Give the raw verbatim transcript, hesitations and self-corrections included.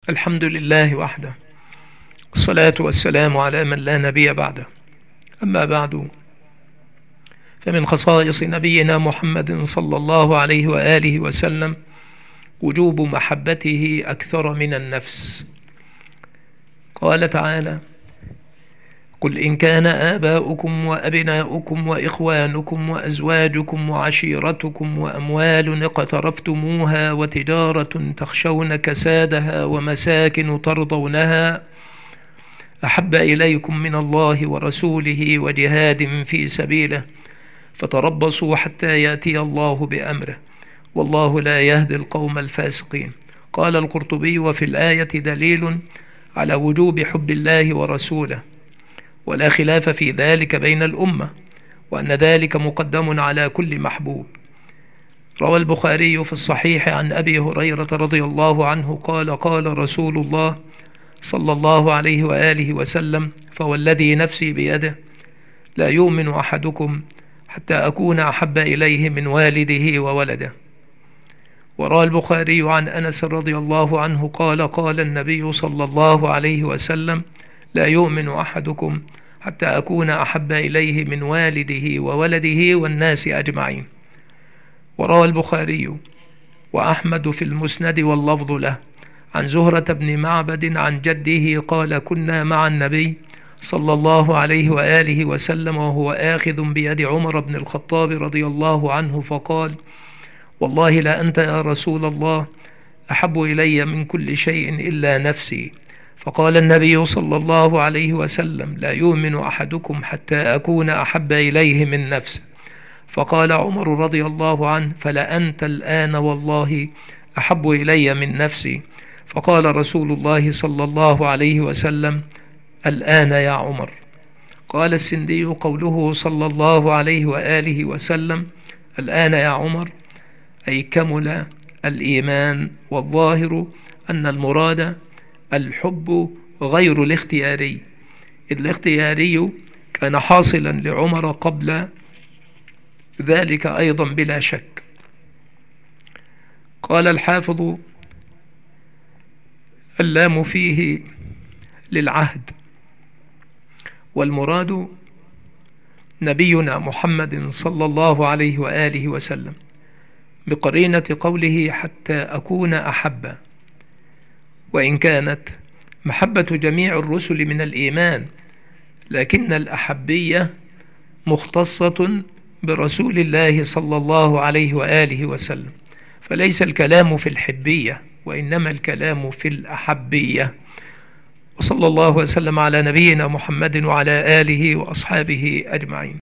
الحمد لله وحده، والصلاة والسلام على من لا نبي بعده. أما بعد، فمن خصائص نبينا محمد صلى الله عليه وآله وسلم وجوب محبته أكثر من النفس. قال تعالى: قل إن كان آباؤكم وأبناؤكم وإخوانكم وأزواجكم وعشيرتكم وأموال اقترفتموها وتجارة تخشون كسادها ومساكن ترضونها أحب إليكم من الله ورسوله وجهاد في سبيله فتربصوا حتى يأتي الله بأمره والله لا يهدي القوم الفاسقين. قال القرطبي: وفي الآية دليل على وجوب حب الله ورسوله، ولا خلاف في ذلك بين الأمة، وأن ذلك مقدم على كل محبوب. روى البخاري في الصحيح عن أبي هريرة رضي الله عنه قال: قال رسول الله صلى الله عليه وآله وسلم: فوالذي نفسي بيده لا يؤمن أحدكم حتى أكون أحب إليه من والده وولده. وروى البخاري عن أنس رضي الله عنه قال: قال النبي صلى الله عليه وسلم: لا يؤمن أحدكم حتى أكون أحب إليه من والده وولده والناس أجمعين. وروى البخاري وأحمد في المسند واللفظ له عن زهرة بن معبد عن جده قال: كنا مع النبي صلى الله عليه وآله وسلم وهو آخذ بيد عمر بن الخطاب رضي الله عنه، فقال: والله لا أنت يا رسول الله أحب إلي من كل شيء إلا نفسي. فقال النبي صلى الله عليه وسلم: لا يؤمن أحدكم حتى أكون أحب إليه من نفسه. فقال عمر رضي الله عنه: فلا أنت الآن والله أحب إلي من نفسي. فقال رسول الله صلى الله عليه وسلم: الآن يا عمر. قال السندي: قوله صلى الله عليه وآله وسلم الآن يا عمر أي كمل الإيمان، والظاهر أن المراد الحب غير الاختياري، إذ الاختياري كان حاصلا لعمر قبل ذلك أيضا بلا شك. قال الحافظ: اللام فيه للعهد، والمراد نبينا محمد صلى الله عليه وآله وسلم، بقرينة قوله حتى أكون أحب، وإن كانت محبة جميع الرسل من الإيمان، لكن الأحبية مختصة برسول الله صلى الله عليه وآله وسلم، فليس الكلام في الحبية وإنما الكلام في الأحبية. وصلى الله وسلم على نبينا محمد وعلى آله وأصحابه أجمعين.